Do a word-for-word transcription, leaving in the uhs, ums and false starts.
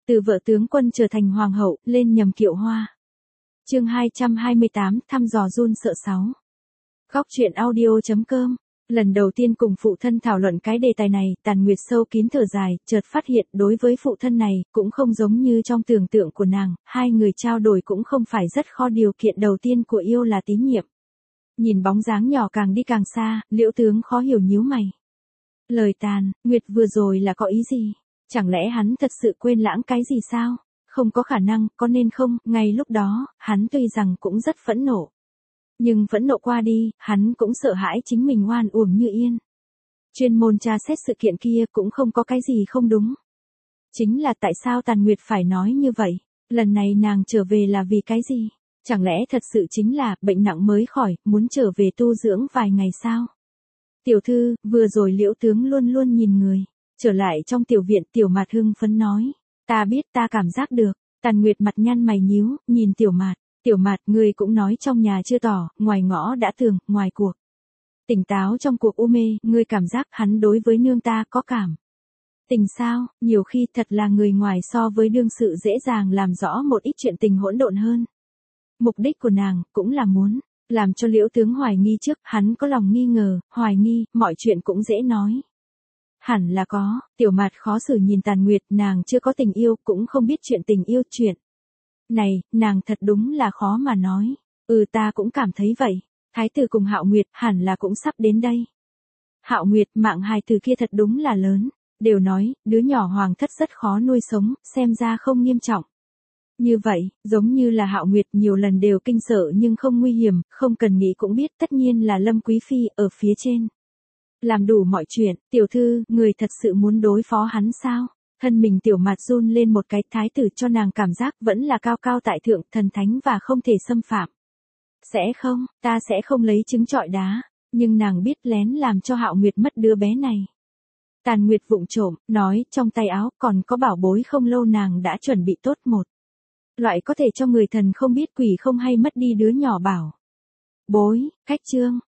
từ vợ tướng quân trở thành hoàng hậu, lên nhầm kiệu hoa. Chương hai trăm hai mươi tám, thăm dò run sợ sáu. Góc truyện audio chấm com. Lần đầu tiên cùng phụ thân thảo luận cái đề tài này, Tàn Nguyệt sâu kín thở dài, chợt phát hiện đối với phụ thân này, cũng không giống như trong tưởng tượng của nàng, hai người trao đổi cũng không phải rất khó. Điều kiện đầu tiên của yêu là tín nhiệm. Nhìn bóng dáng nhỏ càng đi càng xa, Liễu tướng khó hiểu nhíu mày. Lời Tàn Nguyệt vừa rồi là có ý gì? Chẳng lẽ hắn thật sự quên lãng cái gì sao? Không có khả năng, có nên không? Ngay lúc đó, hắn tuy rằng cũng rất phẫn nộ. Nhưng phẫn nộ qua đi, hắn cũng sợ hãi chính mình oan uổng như yên. Chuyên môn tra xét sự kiện kia cũng không có cái gì không đúng. Chính là tại sao Tàn Nguyệt phải nói như vậy? Lần này nàng trở về là vì cái gì? Chẳng lẽ thật sự chính là bệnh nặng mới khỏi, muốn trở về tu dưỡng vài ngày sao? Tiểu thư, vừa rồi Liễu tướng luôn luôn nhìn người. Trở lại trong tiểu viện, Tiểu Mạt hưng phấn nói. Ta biết, ta cảm giác được. Tàn Nguyệt mặt nhăn mày nhíu, nhìn Tiểu Mạt. Tiểu Mạt, ngươi cũng nói trong nhà chưa tỏ, ngoài ngõ đã tường, ngoài cuộc. Tỉnh táo trong cuộc u mê, ngươi cảm giác hắn đối với nương ta có cảm. Tình sao, nhiều khi thật là người ngoài so với đương sự dễ dàng làm rõ một ít chuyện tình hỗn độn hơn. Mục đích của nàng, cũng là muốn, làm cho Liễu tướng hoài nghi trước, hắn có lòng nghi ngờ, hoài nghi, mọi chuyện cũng dễ nói. Hẳn là có, Tiểu Mạt khó xử nhìn Tàn Nguyệt, nàng chưa có tình yêu, cũng không biết chuyện tình yêu chuyện. Này, nàng thật đúng là khó mà nói. Ừ, ta cũng cảm thấy vậy. Thái tử cùng Hạo Nguyệt hẳn là cũng sắp đến đây. Hạo Nguyệt, mạng hài tử kia thật đúng là lớn. Đều nói, đứa nhỏ hoàng thất rất khó nuôi sống, xem ra không nghiêm trọng. Như vậy, giống như là Hạo Nguyệt nhiều lần đều kinh sợ nhưng không nguy hiểm, không cần nghĩ cũng biết tất nhiên là Lâm Quý Phi ở phía trên. Làm đủ mọi chuyện, tiểu thư, người thật sự muốn đối phó hắn sao? Thân mình Tiểu Mạt run lên một cái, thái tử cho nàng cảm giác vẫn là cao cao tại thượng, thần thánh và không thể xâm phạm. Sẽ không, ta sẽ không lấy trứng trọi đá, nhưng nàng biết lén làm cho Hạo Nguyệt mất đứa bé này. Tàn Nguyệt vụng trộm, nói, trong tay áo còn có bảo bối không lâu nàng đã chuẩn bị tốt một. Loại có thể cho người thần không biết quỷ không hay mất đi đứa nhỏ bảo. Bối, cách chương,